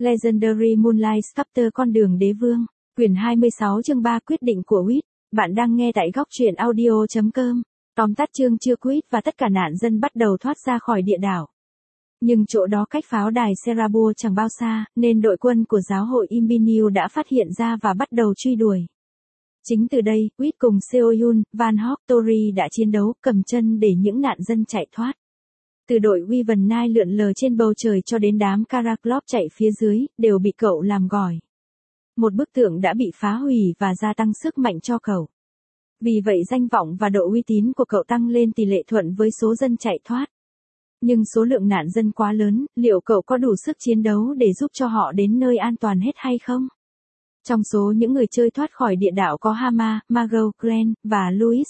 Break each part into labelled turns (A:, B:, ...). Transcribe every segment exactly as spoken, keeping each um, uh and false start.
A: Legendary Moonlight Sculptor Con đường đế vương, quyển hai mươi sáu chương ba quyết định của Wit. Bạn đang nghe tại góc truyện audio chấm com. Tóm tắt chương chưa Wit và tất cả nạn dân bắt đầu thoát ra khỏi địa đảo. Nhưng chỗ đó cách pháo đài Serabua chẳng bao xa, nên đội quân của giáo hội Imbiniu đã phát hiện ra và bắt đầu truy đuổi. Chính từ đây, Wit cùng Seoyun, Van Hock, Tori đã chiến đấu cầm chân để những nạn dân chạy thoát. Từ đội Wyvern Nine lượn lờ trên bầu trời cho đến đám Karaklop chạy phía dưới, đều bị cậu làm gỏi. Một bức tượng đã bị phá hủy và gia tăng sức mạnh cho cậu. Vì vậy danh vọng và độ uy tín của cậu tăng lên tỷ lệ thuận với số dân chạy thoát. Nhưng số lượng nạn dân quá lớn, liệu cậu có đủ sức chiến đấu để giúp cho họ đến nơi an toàn hết hay không? Trong số những người chơi thoát khỏi địa đảo có Hama, Mago, Glenn, và Louis.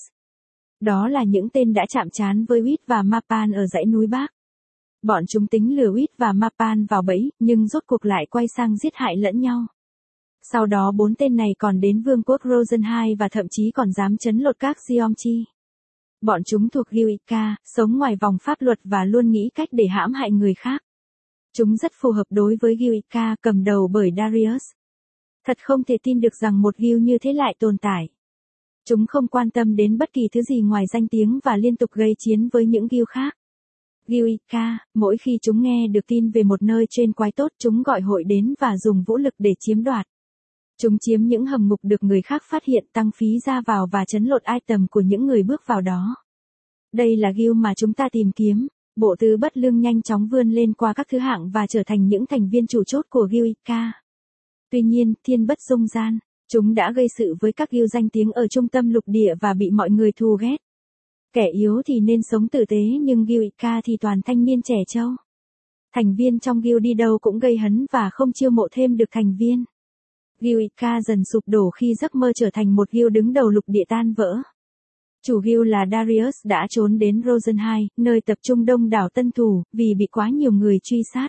A: Đó là những tên đã chạm trán với Wit và Mapan ở dãy núi Bắc. Bọn chúng tính lừa Wit và Mapan vào bẫy, nhưng rốt cuộc lại quay sang giết hại lẫn nhau. Sau đó bốn tên này còn đến vương quốc Rosenheim và thậm chí còn dám trấn lột các Giomchi. Bọn chúng thuộc Gyuika, sống ngoài vòng pháp luật và luôn nghĩ cách để hãm hại người khác. Chúng rất phù hợp đối với Gyuika cầm đầu bởi Darius. Thật không thể tin được rằng một Gyu như thế lại tồn tại. Chúng không quan tâm đến bất kỳ thứ gì ngoài danh tiếng và liên tục gây chiến với những Gyu khác. Gyuika, mỗi khi chúng nghe được tin về một nơi trên quái tốt chúng gọi hội đến và dùng vũ lực để chiếm đoạt. Chúng chiếm những hầm ngục được người khác phát hiện, tăng phí ra vào và trấn lột item của những người bước vào đó. Đây là Gyu mà chúng ta tìm kiếm. Bộ tứ bất lương nhanh chóng vươn lên qua các thứ hạng và trở thành những thành viên chủ chốt của Gyuika. Tuy nhiên, thiên bất dung gian, chúng đã gây sự với các Gyu danh tiếng ở trung tâm lục địa và bị mọi người thù ghét. Kẻ yếu thì nên sống tử tế nhưng Gyuika thì toàn thanh niên trẻ trâu. Thành viên trong Gyu đi đâu cũng gây hấn và không chiêu mộ thêm được thành viên. Gyuika dần sụp đổ khi giấc mơ trở thành một Gyu đứng đầu lục địa tan vỡ. Chủ Gyu là Darius đã trốn đến Rosenheim, nơi tập trung đông đảo tân thủ, vì bị quá nhiều người truy sát.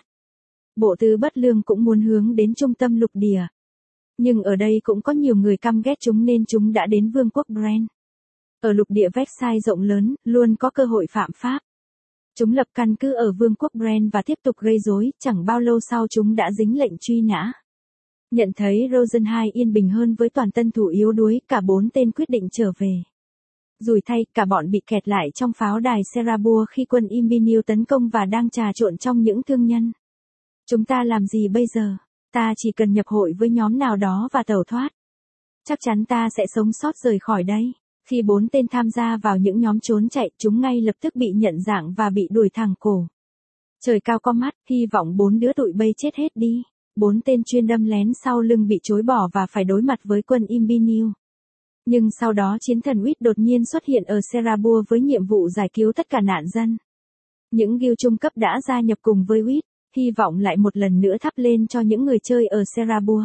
A: Bộ tứ bất lương cũng muốn hướng đến trung tâm lục địa. Nhưng ở đây cũng có nhiều người căm ghét chúng nên chúng đã đến vương quốc Bren. Ở lục địa Versailles rộng lớn, luôn có cơ hội phạm pháp. Chúng lập căn cứ ở vương quốc Bren và tiếp tục gây rối, chẳng bao lâu sau chúng đã dính lệnh truy nã. Nhận thấy Rosenheim yên bình hơn với toàn tân thủ yếu đuối, cả bốn tên quyết định trở về. Rủi thay, cả bọn bị kẹt lại trong pháo đài Serabua khi quân Imbiniu tấn công và đang trà trộn trong những thương nhân. Chúng ta làm gì bây giờ? Ta chỉ cần nhập hội với nhóm nào đó và tẩu thoát. Chắc chắn ta sẽ sống sót rời khỏi đây. Khi bốn tên tham gia vào những nhóm trốn chạy, chúng ngay lập tức bị nhận dạng và bị đuổi thẳng cổ. Trời cao có mắt, hy vọng bốn đứa tụi bay chết hết đi. Bốn tên chuyên đâm lén sau lưng bị chối bỏ và phải đối mặt với quân Imbiniu. Nhưng sau đó chiến thần Wit đột nhiên xuất hiện ở Serabua với nhiệm vụ giải cứu tất cả nạn dân. Những Gyu trung cấp đã gia nhập cùng với Wit, hy vọng lại một lần nữa thắp lên cho những người chơi ở Serabua.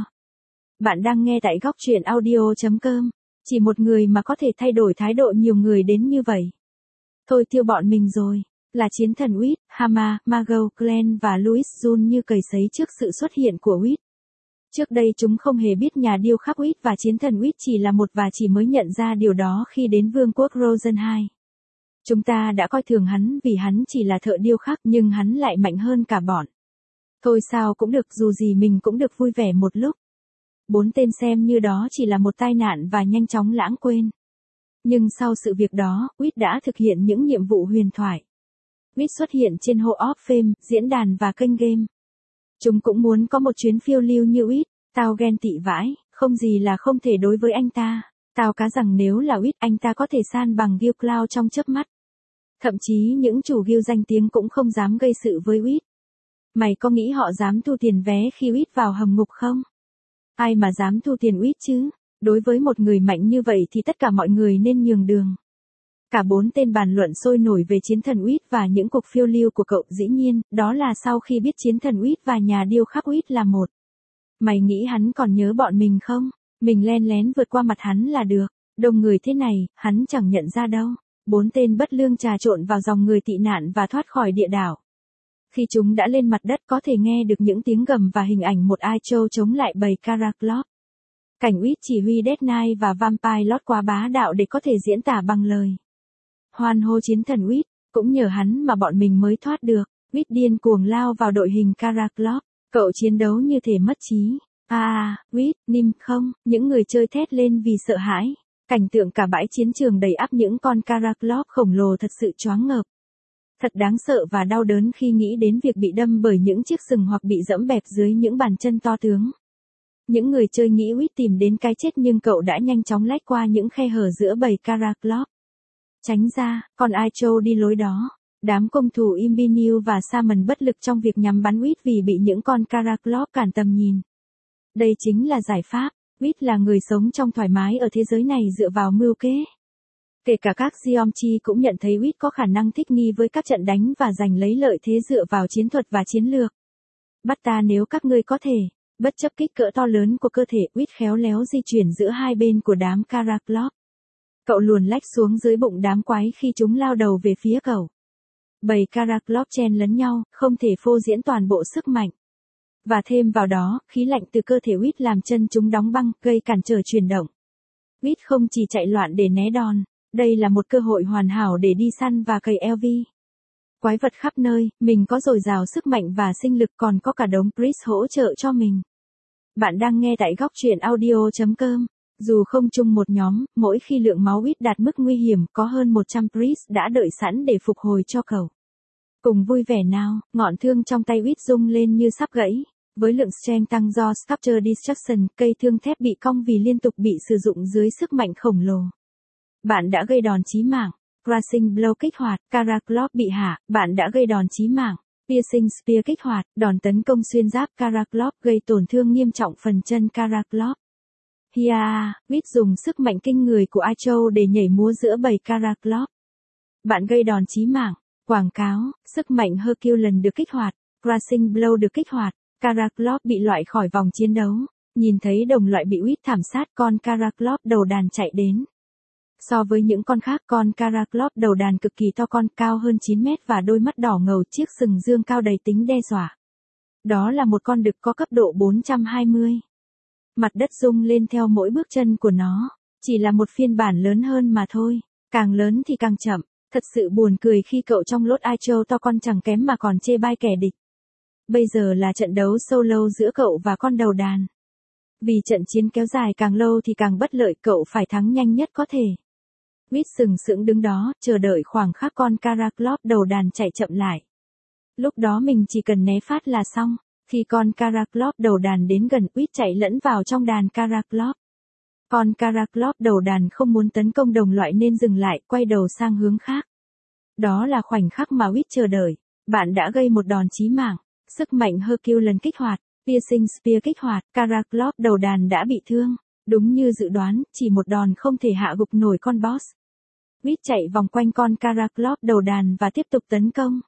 A: Bạn đang nghe tại góc truyện audio chấm com. Chỉ một người mà có thể thay đổi thái độ nhiều người đến như vậy. Thôi tiêu bọn mình rồi. Là chiến thần Wit, Hama, Mago, Glenn và Louis run như cầy sấy trước sự xuất hiện của Wit. Trước đây chúng không hề biết nhà điêu khắc Wit và chiến thần Wit chỉ là một và chỉ mới nhận ra điều đó khi đến vương quốc Rosenheim. Chúng ta đã coi thường hắn vì hắn chỉ là thợ điêu khắc nhưng hắn lại mạnh hơn cả bọn. Thôi sao cũng được, dù gì mình cũng được vui vẻ một lúc. Bốn tên xem như đó chỉ là một tai nạn và nhanh chóng lãng quên. Nhưng sau sự việc đó, Wit đã thực hiện những nhiệm vụ huyền thoại. Wit xuất hiện trên Hall of Fame, diễn đàn và kênh game. Chúng cũng muốn có một chuyến phiêu lưu như Wit. Tao ghen tị vãi, không gì là không thể đối với anh ta. Tao cá rằng nếu là Wit anh ta có thể san bằng Gyu Cloud trong chớp mắt. Thậm chí những chủ Gyu danh tiếng cũng không dám gây sự với Wit. Mày có nghĩ họ dám thu tiền vé khi Wit vào hầm ngục không? Ai mà dám thu tiền Wit chứ? Đối với một người mạnh như vậy thì tất cả mọi người nên nhường đường. Cả bốn tên bàn luận sôi nổi về chiến thần Wit và những cuộc phiêu lưu của cậu. Dĩ nhiên, đó là sau khi biết chiến thần Wit và nhà điêu khắc Wit là một. Mày nghĩ hắn còn nhớ bọn mình không? Mình len lén vượt qua mặt hắn là được. Đông người thế này, hắn chẳng nhận ra đâu. Bốn tên bất lương trà trộn vào dòng người tị nạn và thoát khỏi địa đảo. Khi chúng đã lên mặt đất có thể nghe được những tiếng gầm và hình ảnh một ai châu chống lại bầy Karaklop. Cảnh Wit chỉ huy Death Knight và Vampire Lord quá bá đạo để có thể diễn tả bằng lời. Hoan hô chiến thần Wit, cũng nhờ hắn mà bọn mình mới thoát được. Wit điên cuồng lao vào đội hình Karaklop. Cậu chiến đấu như thể mất trí. À, Quýt, Nim không, những người chơi thét lên vì sợ hãi. Cảnh tượng cả bãi chiến trường đầy ắp những con Karakloth khổng lồ thật sự choáng ngợp. Thật đáng sợ và đau đớn khi nghĩ đến việc bị đâm bởi những chiếc sừng hoặc bị dẫm bẹp dưới những bàn chân to tướng. Những người chơi nghĩ Quýt tìm đến cái chết nhưng cậu đã nhanh chóng lách qua những khe hở giữa bầy Karakloth. Tránh ra, còn Ai Châu đi lối đó. Đám công thủ Imbiniu và Salmon bất lực trong việc nhắm bắn Quýt vì bị những con Karakloth cản tầm nhìn. Đây chính là giải pháp. Quýt là người sống trong thoải mái ở thế giới này dựa vào mưu kế. Kể cả các Geomchi cũng nhận thấy Quýt có khả năng thích nghi với các trận đánh và giành lấy lợi thế dựa vào chiến thuật và chiến lược. Bắt ta nếu các ngươi có thể. Bất chấp kích cỡ to lớn của cơ thể, Quýt khéo léo di chuyển giữa hai bên của đám Karakloth. Cậu luồn lách xuống dưới bụng đám quái khi chúng lao đầu về phía cậu. Bầy Karakloth chen lấn nhau, không thể phô diễn toàn bộ sức mạnh. Và thêm vào đó, khí lạnh từ cơ thể Quýt làm chân chúng đóng băng, gây cản trở chuyển động. Quýt không chỉ chạy loạn để né đòn, đây là một cơ hội hoàn hảo để đi săn và cày lờ vê. Quái vật khắp nơi, mình có dồi dào sức mạnh và sinh lực, còn có cả đống Priest hỗ trợ cho mình. Bạn đang nghe tại góc truyện audio chấm com. Dù không chung một nhóm, mỗi khi lượng máu Quýt đạt mức nguy hiểm, có hơn một trăm Priest đã đợi sẵn để phục hồi cho cậu. Cùng vui vẻ nào, ngọn thương trong tay Quýt rung lên như sắp gãy. Với lượng strength tăng do Sculpture Destruction, cây thương thép bị cong vì liên tục bị sử dụng dưới sức mạnh khổng lồ. Bạn đã gây đòn chí mạng. Crushing Blow kích hoạt, Karakloth bị hạ, bạn đã gây đòn chí mạng. Piercing Spear kích hoạt, đòn tấn công xuyên giáp Karakloth gây tổn thương nghiêm trọng phần chân Karakloth. Hia, Quýt dùng sức mạnh kinh người của Ai Châu để nhảy múa giữa bầy Karakloth. Bạn gây đòn chí mạng. Quảng cáo, sức mạnh Herculean được kích hoạt, Crushing Blow được kích hoạt. Karakloth bị loại khỏi vòng chiến đấu. Nhìn thấy đồng loại bị Quýt thảm sát, con Karakloth đầu đàn chạy đến. So với những con khác, con Karakloth đầu đàn cực kỳ to con, cao hơn chín mét và đôi mắt đỏ ngầu, chiếc sừng dương cao đầy tính đe dọa. Đó là một con đực có cấp độ bốn trăm hai mươi. Mặt đất rung lên theo mỗi bước chân của nó. Chỉ là một phiên bản lớn hơn mà thôi. Càng lớn thì càng chậm. Thật sự buồn cười khi cậu trong lốt Ai Châu to con chẳng kém mà còn chê bai kẻ địch. Bây giờ là trận đấu solo giữa cậu và con đầu đàn. Vì trận chiến kéo dài càng lâu thì càng bất lợi, cậu phải thắng nhanh nhất có thể. Quýt sừng sững đứng đó, chờ đợi khoảng khắc con Karakloth đầu đàn chạy chậm lại. Lúc đó mình chỉ cần né phát là xong. Khi con Karakloth đầu đàn đến gần, Quýt chạy lẫn vào trong đàn Karakloth. Con Karakloth đầu đàn không muốn tấn công đồng loại nên dừng lại, quay đầu sang hướng khác. Đó là khoảnh khắc mà Quýt chờ đợi. Bạn đã gây một đòn chí mạng. Sức mạnh Herculean kích hoạt, Piercing Spear kích hoạt, Karakloth đầu đàn đã bị thương. Đúng như dự đoán, chỉ một đòn không thể hạ gục nổi con boss. Quýt chạy vòng quanh con Karakloth đầu đàn và tiếp tục tấn công.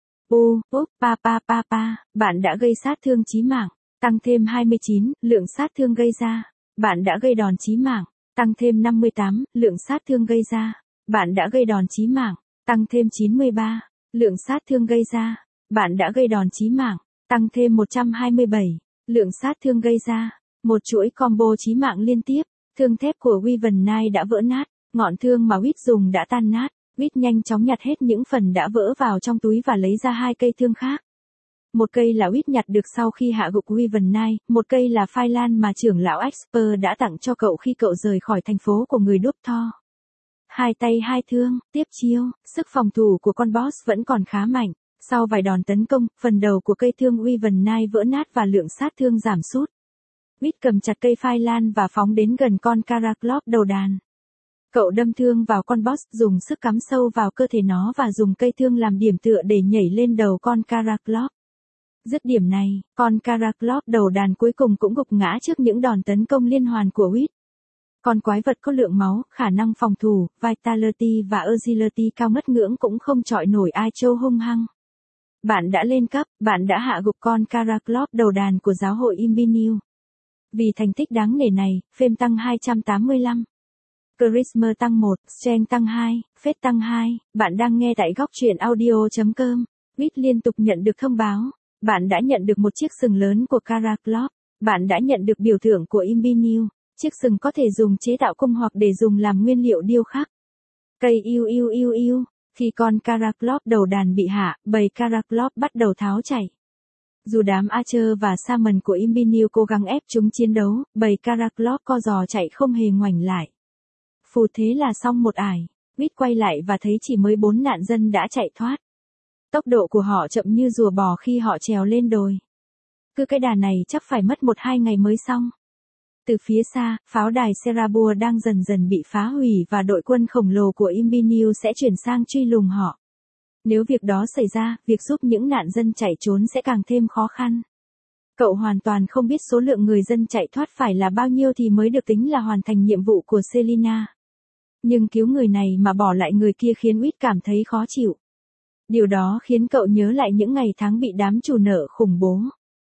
A: U, úp, pa pa pa pa, bạn đã gây sát thương chí mạng, tăng thêm hai mươi chín, lượng sát thương gây ra. Bạn đã gây đòn chí mạng, tăng thêm năm mươi tám, lượng sát thương gây ra. Bạn đã gây đòn chí mạng, tăng thêm chín mươi ba, lượng sát thương gây ra. Bạn đã gây đòn chí mạng, tăng thêm một trăm hai mươi bảy, lượng sát thương gây ra. Một chuỗi combo chí mạng liên tiếp, thương thép của Wyvern Knight đã vỡ nát, ngọn thương mà Quýt dùng đã tan nát. Quýt nhanh chóng nhặt hết những phần đã vỡ vào trong túi và lấy ra hai cây thương khác. Một cây là Quýt nhặt được sau khi hạ gục Wyvern Knight, một cây là phai lan mà trưởng lão Esper đã tặng cho cậu khi cậu rời khỏi thành phố của người đúc Thor. Hai tay hai thương, tiếp chiêu, sức phòng thủ của con boss vẫn còn khá mạnh. Sau vài đòn tấn công, phần đầu của cây thương Wyvern Knight vỡ nát và lượng sát thương giảm sút. Quýt cầm chặt cây phai lan và phóng đến gần con Karakloth đầu đàn. Cậu đâm thương vào con boss, dùng sức cắm sâu vào cơ thể nó và dùng cây thương làm điểm tựa để nhảy lên đầu con Karakloth. Dứt điểm này, con Karakloth đầu đàn cuối cùng cũng gục ngã trước những đòn tấn công liên hoàn của Quýt. Con quái vật có lượng máu, khả năng phòng thủ, Vitality và Agility cao ngất ngưỡng cũng không chọi nổi Ai Châu hung hăng. Bạn đã lên cấp, bạn đã hạ gục con Karakloth đầu đàn của giáo hội Imbiniu. Vì thành tích đáng nể này, Fame tăng hai trăm tám mươi lăm. Charisma tăng một, Strength tăng hai, Faith tăng hai. Bạn đang nghe tại góc truyện audio chấm com. Quýt liên tục nhận được thông báo. Bạn đã nhận được một chiếc sừng lớn của Karakloth. Bạn đã nhận được biểu tượng của Imbiniu. Chiếc sừng có thể dùng chế tạo cung hoặc để dùng làm nguyên liệu điêu khắc. Cây yêu yêu yêu yêu. Khi con Karakloth đầu đàn bị hạ, bầy Karakloth bắt đầu tháo chạy. Dù đám Archer và Salmon của Imbinew cố gắng ép chúng chiến đấu, bầy Caraglop co giò chạy không hề ngoảnh lại. Phù thế là xong một ải, Reed quay lại và thấy chỉ mới bốn nạn dân đã chạy thoát. Tốc độ của họ chậm như rùa bò khi họ trèo lên đồi. Cứ cái đà này chắc phải mất một hai ngày mới xong. Từ phía xa, pháo đài Serabua đang dần dần bị phá hủy và đội quân khổng lồ của Imbinew sẽ chuyển sang truy lùng họ. Nếu việc đó xảy ra, việc giúp những nạn dân chạy trốn sẽ càng thêm khó khăn. Cậu hoàn toàn không biết số lượng người dân chạy thoát phải là bao nhiêu thì mới được tính là hoàn thành nhiệm vụ của Selina. Nhưng cứu người này mà bỏ lại người kia khiến Reed cảm thấy khó chịu. Điều đó khiến cậu nhớ lại những ngày tháng bị đám chủ nợ khủng bố.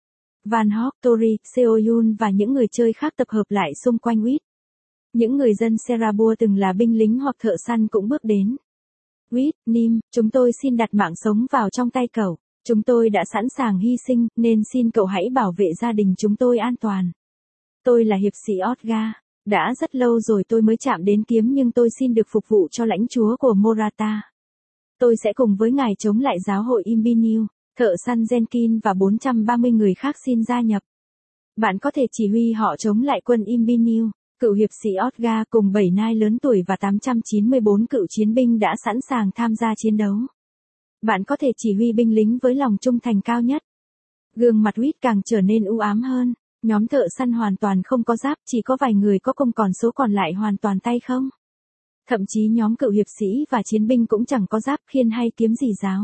A: Van Hock, Tori, Seoyun và những người chơi khác tập hợp lại xung quanh Reed. Những người dân Serabua từng là binh lính hoặc thợ săn cũng bước đến. Reed, Nim, chúng tôi xin đặt mạng sống vào trong tay cậu. Chúng tôi đã sẵn sàng hy sinh, nên xin cậu hãy bảo vệ gia đình chúng tôi an toàn. Tôi là hiệp sĩ Otga. Đã rất lâu rồi tôi mới chạm đến kiếm nhưng tôi xin được phục vụ cho lãnh chúa của Morata. Tôi sẽ cùng với ngài chống lại giáo hội Imbinew. Thợ săn Jenkin và bốn trăm ba mươi người khác xin gia nhập. Bạn có thể chỉ huy họ chống lại quân Imbinew. Cựu hiệp sĩ Otga cùng bảy nai lớn tuổi và tám trăm chín mươi tư cựu chiến binh đã sẵn sàng tham gia chiến đấu. Bạn có thể chỉ huy binh lính với lòng trung thành cao nhất. Gương mặt Reed càng trở nên u ám hơn. Nhóm thợ săn hoàn toàn không có giáp, chỉ có vài người có công còn số còn lại hoàn toàn tay không. Thậm chí nhóm cựu hiệp sĩ và chiến binh cũng chẳng có giáp khiên hay kiếm gì giáo.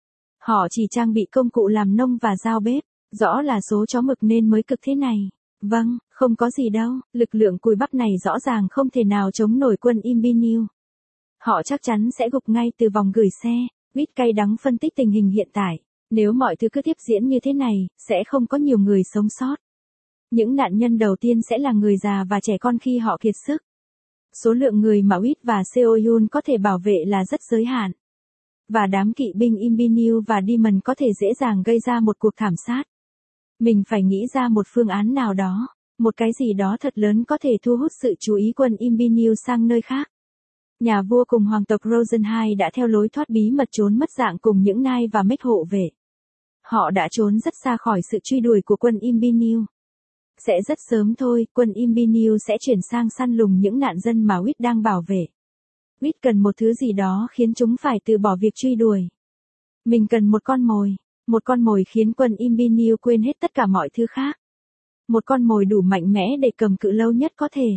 A: Họ chỉ trang bị công cụ làm nông và dao bếp, rõ là số chó mực nên mới cực thế này. Vâng, không có gì đâu, lực lượng cùi bắp này rõ ràng không thể nào chống nổi quân Imbinew. Họ chắc chắn sẽ gục ngay từ vòng gửi xe. Reed cay đắng phân tích tình hình hiện tại. Nếu mọi thứ cứ tiếp diễn như thế này, sẽ không có nhiều người sống sót. Những nạn nhân đầu tiên sẽ là người già và trẻ con khi họ kiệt sức. Số lượng người mà Reed và Seoyun có thể bảo vệ là rất giới hạn. Và đám kỵ binh Imbinew và Demon có thể dễ dàng gây ra một cuộc thảm sát. Mình phải nghĩ ra một phương án nào đó, một cái gì đó thật lớn có thể thu hút sự chú ý quân Imbinew sang nơi khác. Nhà vua cùng hoàng tộc Rosenhai đã theo lối thoát bí mật trốn mất dạng cùng những nai và mech hộ vệ. Họ đã trốn rất xa khỏi sự truy đuổi của quân Imbinew. Sẽ rất sớm thôi, quân Imbinew sẽ chuyển sang săn lùng những nạn dân mà Reed đang bảo vệ. Reed cần một thứ gì đó khiến chúng phải từ bỏ việc truy đuổi. Mình cần một con mồi. Một con mồi khiến quân Imbinew quên hết tất cả mọi thứ khác. Một con mồi đủ mạnh mẽ để cầm cự lâu nhất có thể.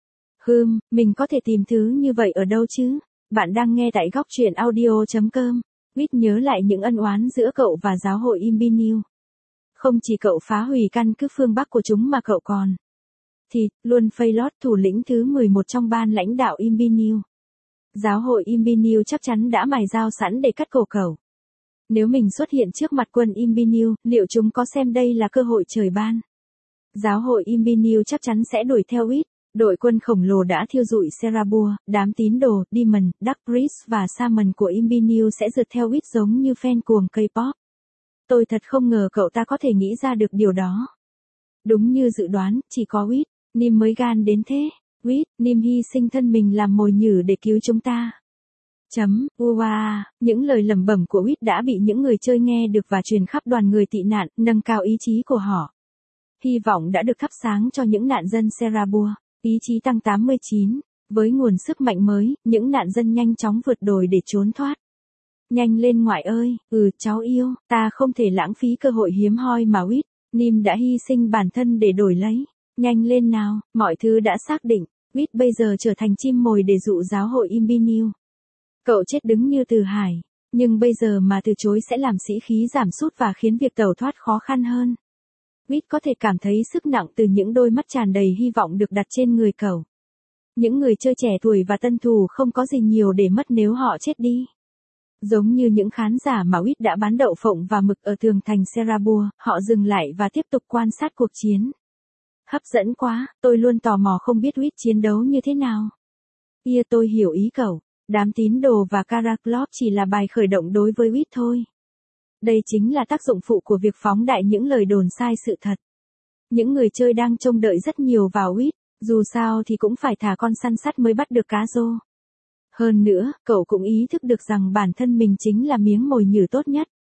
A: Hừm, mình có thể tìm thứ như vậy ở đâu chứ? Bạn đang nghe tại góc truyện audio chấm com. Reed nhớ lại những ân oán giữa cậu và giáo hội Imbinew. Không chỉ cậu phá hủy căn cứ phương Bắc của chúng mà cậu còn. Thì, luôn Phaelot thủ lĩnh thứ mười một trong ban lãnh đạo Imbinew. Giáo hội Imbinew chắc chắn đã mài dao sẵn để cắt cổ cậu. Nếu mình xuất hiện trước mặt quân Imbinew, liệu chúng có xem đây là cơ hội trời ban? Giáo hội Imbinew chắc chắn sẽ đuổi theo Reed. Đội quân khổng lồ đã thiêu rụi Serabua, đám tín đồ, Demon, Dark Priest và Salmon của Imbinew sẽ rượt theo Reed giống như fan cuồng K-pop. Tôi thật không ngờ cậu ta có thể nghĩ ra được điều đó. Đúng như dự đoán, chỉ có Reed, Nim mới gan đến thế. Reed, Nim hy sinh thân mình làm mồi nhử để cứu chúng ta. Chấm, Ua, những lời lẩm bẩm của Reed đã bị những người chơi nghe được và truyền khắp đoàn người tị nạn, nâng cao ý chí của họ. Hy vọng đã được thắp sáng cho những nạn dân Serabua. Ý chí tăng tám mươi chín. Với nguồn sức mạnh mới, những nạn dân nhanh chóng vượt đồi để trốn thoát. Nhanh lên ngoại ơi, ừ cháu yêu, ta không thể lãng phí cơ hội hiếm hoi mà Reed, Nim đã hy sinh bản thân để đổi lấy. Nhanh lên nào, mọi thứ đã xác định, Reed bây giờ trở thành chim mồi để dụ giáo hội Imbinew. Cậu chết đứng như Từ Hải, nhưng bây giờ mà từ chối sẽ làm sĩ khí giảm sút và khiến việc tẩu thoát khó khăn hơn. Reed có thể cảm thấy sức nặng từ những đôi mắt tràn đầy hy vọng được đặt trên người cậu. Những người chơi trẻ tuổi và tân thủ không có gì nhiều để mất nếu họ chết đi. Giống như những khán giả mà Reed đã bán đậu phộng và mực ở tường thành Serabua, họ dừng lại và tiếp tục quan sát cuộc chiến. Hấp dẫn quá, tôi luôn tò mò không biết Reed chiến đấu như thế nào. Ia tôi hiểu ý cậu, đám tín đồ và Caraglop chỉ là bài khởi động đối với Reed thôi. Đây chính là tác dụng phụ của việc phóng đại những lời đồn sai sự thật. Những người chơi đang trông đợi rất nhiều vào Reed, dù sao thì cũng phải thả con săn sắt mới bắt được cá rô. Hơn nữa, cậu cũng ý thức được rằng bản thân mình chính là miếng mồi nhử tốt nhất.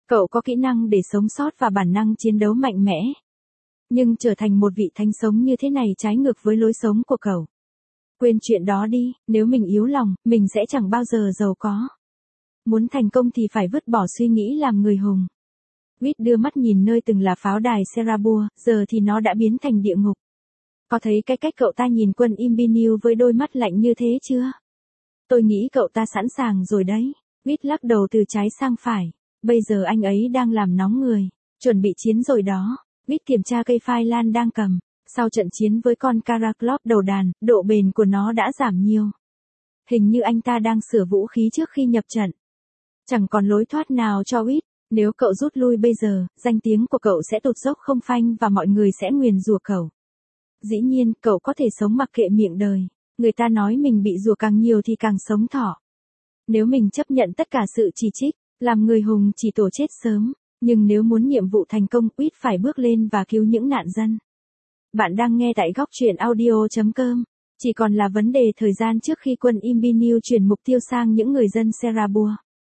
A: Cậu có kỹ năng để sống sót và bản năng chiến đấu mạnh mẽ. Nhưng trở thành một vị thánh sống như thế này trái ngược với lối sống của cậu. Quên chuyện đó đi, nếu mình yếu lòng, mình sẽ chẳng bao giờ giàu có. Muốn thành công thì phải vứt bỏ suy nghĩ làm người hùng. Whit đưa mắt nhìn nơi từng là pháo đài Serabua, giờ thì nó đã biến thành địa ngục. Có thấy cái cách cậu ta nhìn quân Imbiniu với đôi mắt lạnh như thế chưa? Tôi nghĩ cậu ta sẵn sàng rồi đấy. Whit lắc đầu từ trái sang phải. Bây giờ anh ấy đang làm nóng người. Chuẩn bị chiến rồi đó. Whit kiểm tra cây phai lan đang cầm. Sau trận chiến với con Caraklop đầu đàn, độ bền của nó đã giảm nhiều. Hình như anh ta đang sửa vũ khí trước khi nhập trận. Chẳng còn lối thoát nào cho Whit. Nếu cậu rút lui bây giờ, danh tiếng của cậu sẽ tụt dốc không phanh và mọi người sẽ nguyền rủa cậu. Dĩ nhiên, cậu có thể sống mặc kệ miệng đời. Người ta nói mình bị rủa càng nhiều thì càng sống thọ. Nếu mình chấp nhận tất cả sự chỉ trích, làm người hùng chỉ tổ chết sớm. Nhưng nếu muốn nhiệm vụ thành công, Whit phải bước lên và cứu những nạn dân. Bạn đang nghe tại góc truyện audio chấm com. Chỉ còn là vấn đề thời gian trước khi quân Imbiniu chuyển mục tiêu sang những người dân Serabua.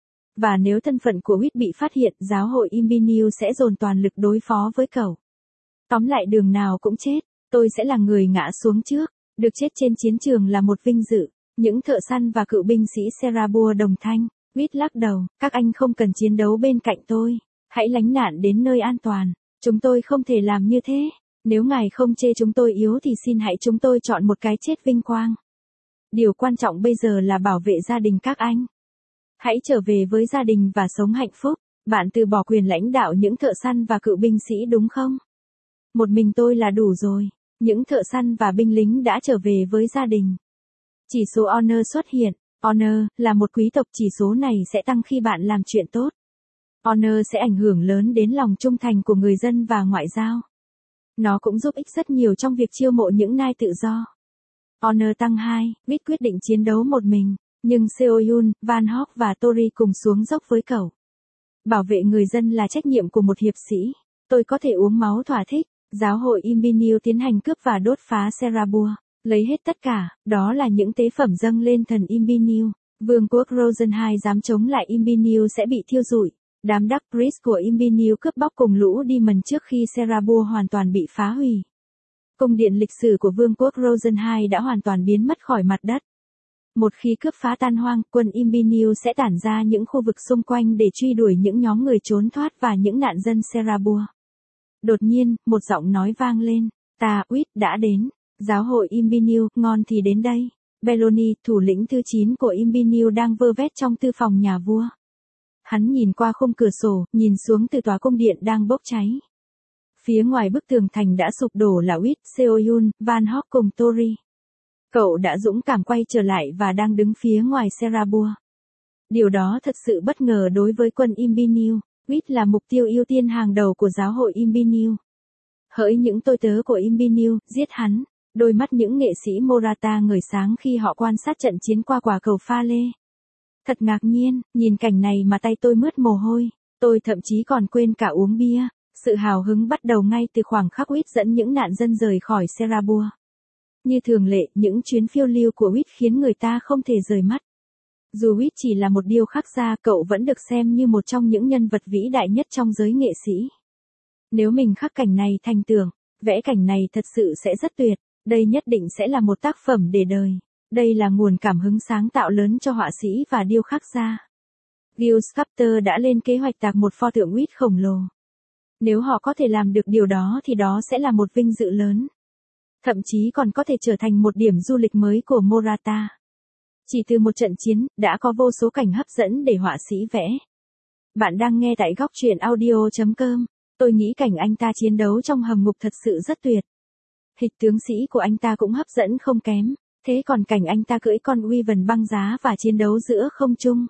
A: Và nếu thân phận của Whit bị phát hiện, giáo hội Imbiniu sẽ dồn toàn lực đối phó với cậu. Tóm lại đường nào cũng chết, tôi sẽ là người ngã xuống trước. Được chết trên chiến trường là một vinh dự. Những thợ săn và cựu binh sĩ Serabua đồng thanh. Whit lắc đầu, các anh không cần chiến đấu bên cạnh tôi. Hãy lánh nạn đến nơi an toàn. Chúng tôi không thể làm như thế. Nếu ngài không chê chúng tôi yếu thì xin hãy chúng tôi chọn một cái chết vinh quang. Điều quan trọng bây giờ là bảo vệ gia đình các anh. Hãy trở về với gia đình và sống hạnh phúc. Bạn từ bỏ quyền lãnh đạo những thợ săn và cựu binh sĩ đúng không? Một mình tôi là đủ rồi. Những thợ săn và binh lính đã trở về với gia đình. Chỉ số Honor xuất hiện. Honor là một quý tộc, chỉ số này sẽ tăng khi bạn làm chuyện tốt. Honor sẽ ảnh hưởng lớn đến lòng trung thành của người dân và ngoại giao. Nó cũng giúp ích rất nhiều trong việc chiêu mộ những nai tự do. Honor tăng hai, Whit quyết định chiến đấu một mình, nhưng Seoyun, Van Hock và Tori cùng xuống dốc với cậu. Bảo vệ người dân là trách nhiệm của một hiệp sĩ. Tôi có thể uống máu thỏa thích. Giáo hội Imbiniu tiến hành cướp và đốt phá Serabua. Lấy hết tất cả, đó là những tế phẩm dâng lên thần Imbiniu. Vương quốc Rosenhai dám chống lại Imbiniu sẽ bị thiêu rụi. Đám Dark Priest của Imbiniu cướp bóc cùng lũ Demon trước khi Serabua hoàn toàn bị phá hủy. Cung điện lịch sử của vương quốc Rosenhai đã hoàn toàn biến mất khỏi mặt đất. Một khi cướp phá tan hoang, quân Imbiniu sẽ tản ra những khu vực xung quanh để truy đuổi những nhóm người trốn thoát và những nạn dân Serabua. Đột nhiên, một giọng nói vang lên. Ta, Whit, đã đến. Giáo hội Imbiniu, ngon thì đến đây. Belloni, thủ lĩnh thứ chín của Imbiniu đang vơ vét trong tư phòng nhà vua. Hắn nhìn qua khung cửa sổ, nhìn xuống từ tòa cung điện đang bốc cháy. Phía ngoài bức tường thành đã sụp đổ là Whit, Seoyun, Van Hock cùng Tori. Cậu đã dũng cảm quay trở lại và đang đứng phía ngoài Serabua. Điều đó thật sự bất ngờ đối với quân Imbiniu. Whit là mục tiêu ưu tiên hàng đầu của giáo hội Imbiniu. Hỡi những tôi tớ của Imbiniu, giết hắn. Đôi mắt những nghệ sĩ Morata ngời sáng khi họ quan sát trận chiến qua quả cầu pha lê. Thật ngạc nhiên, nhìn cảnh này mà tay tôi mướt mồ hôi. Tôi thậm chí còn quên cả uống bia. Sự hào hứng bắt đầu ngay từ khoảng khắc Whit dẫn những nạn dân rời khỏi Serabua. Như thường lệ, những chuyến phiêu lưu của Whit khiến người ta không thể rời mắt. Dù Whit chỉ là một điêu khắc gia, cậu vẫn được xem như một trong những nhân vật vĩ đại nhất trong giới nghệ sĩ. Nếu mình khắc cảnh này thành tường, vẽ cảnh này thật sự sẽ rất tuyệt. Đây nhất định sẽ là một tác phẩm để đời. Đây là nguồn cảm hứng sáng tạo lớn cho họa sĩ và điêu khắc gia. Gil Sculptor đã lên kế hoạch tạc một pho tượng Whit khổng lồ. Nếu họ có thể làm được điều đó thì đó sẽ là một vinh dự lớn. Thậm chí còn có thể trở thành một điểm du lịch mới của Morata. Chỉ từ một trận chiến, đã có vô số cảnh hấp dẫn để họa sĩ vẽ. Bạn đang nghe tại góc truyện audio chấm com. Tôi nghĩ cảnh anh ta chiến đấu trong hầm ngục thật sự rất tuyệt. Hịch tướng sĩ của anh ta cũng hấp dẫn không kém. Thế còn cảnh anh ta cưỡi con Wyvern băng giá và chiến đấu giữa không trung.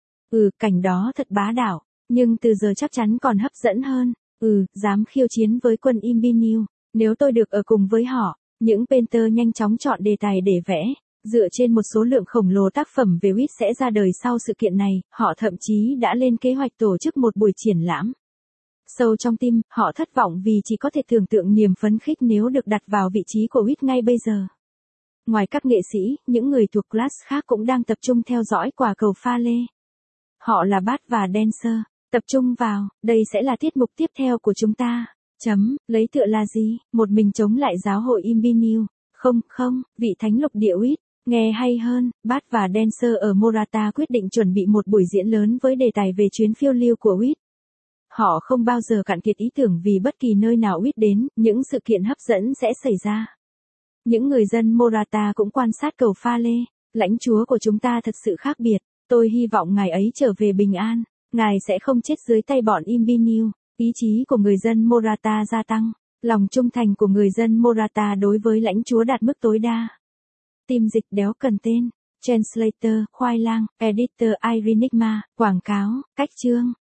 A: Ừ, cảnh đó thật bá đạo. Nhưng từ giờ chắc chắn còn hấp dẫn hơn. Ừ, dám khiêu chiến với quân Imbiniu. Nếu tôi được ở cùng với họ, những painter nhanh chóng chọn đề tài để vẽ. Dựa trên một số lượng khổng lồ tác phẩm về Whit sẽ ra đời sau sự kiện này, họ thậm chí đã lên kế hoạch tổ chức một buổi triển lãm. Sâu trong tim, họ thất vọng vì chỉ có thể tưởng tượng niềm phấn khích nếu được đặt vào vị trí của Whit ngay bây giờ. Ngoài các nghệ sĩ, những người thuộc class khác cũng đang tập trung theo dõi quả cầu pha lê. Họ là Bart và Dancer. Tập trung vào, đây sẽ là tiết mục tiếp theo của chúng ta. Chấm, lấy tựa là gì? Một mình chống lại giáo hội Imbiniu. Không, không, vị thánh lục địa Uýt. Nghe hay hơn, Bart và Dancer ở Morata quyết định chuẩn bị một buổi diễn lớn với đề tài về chuyến phiêu lưu của Uýt. Họ không bao giờ cạn kiệt ý tưởng vì bất kỳ nơi nào Uýt đến, những sự kiện hấp dẫn sẽ xảy ra. Những người dân Morata cũng quan sát cầu pha lê. Lãnh chúa của chúng ta thật sự khác biệt. Tôi hy vọng ngài ấy trở về bình an. Ngài sẽ không chết dưới tay bọn Imbiniu. Ý chí của người dân Morata gia tăng. Lòng trung thành của người dân Morata đối với lãnh chúa đạt mức tối đa. Team dịch đéo cần tên. Translator, khoai lang, editor Irenigma, quảng cáo, cách chương.